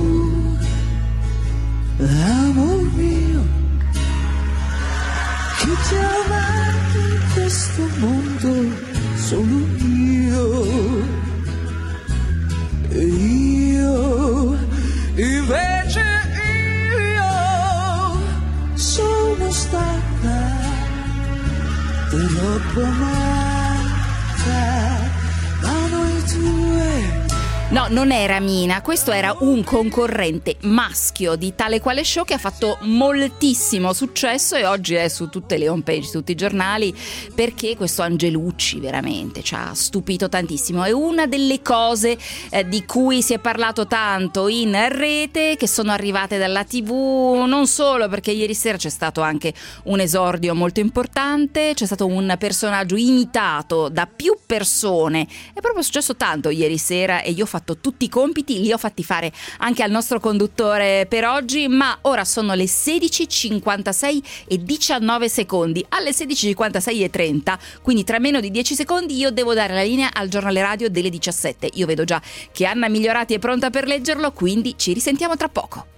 Amor mio, chi ti ha amato in questo mondo? Solo io. E io invece io sono stata troppo amata, ma noi due. No, non era Mina, questo era un concorrente maschio di Tale Quale Show che ha fatto moltissimo successo e oggi è su tutte le homepage, su tutti i giornali, perché questo Angelucci veramente ci ha stupito tantissimo. È una delle cose eh, di cui si è parlato tanto in rete, che sono arrivate dalla tivù, non solo perché ieri sera c'è stato anche un esordio molto importante, c'è stato un personaggio imitato da più persone, è proprio successo tanto ieri sera e io ho fatto tutti i compiti, li ho fatti fare anche al nostro conduttore per oggi. Ma ora sono le sedici e cinquantasei e diciannove secondi. Alle sedici e cinquantasei e trenta, quindi tra meno di dieci secondi, io devo dare la linea al giornale radio delle diciassette. Io vedo già che Anna Migliorati è pronta per leggerlo, quindi ci risentiamo tra poco.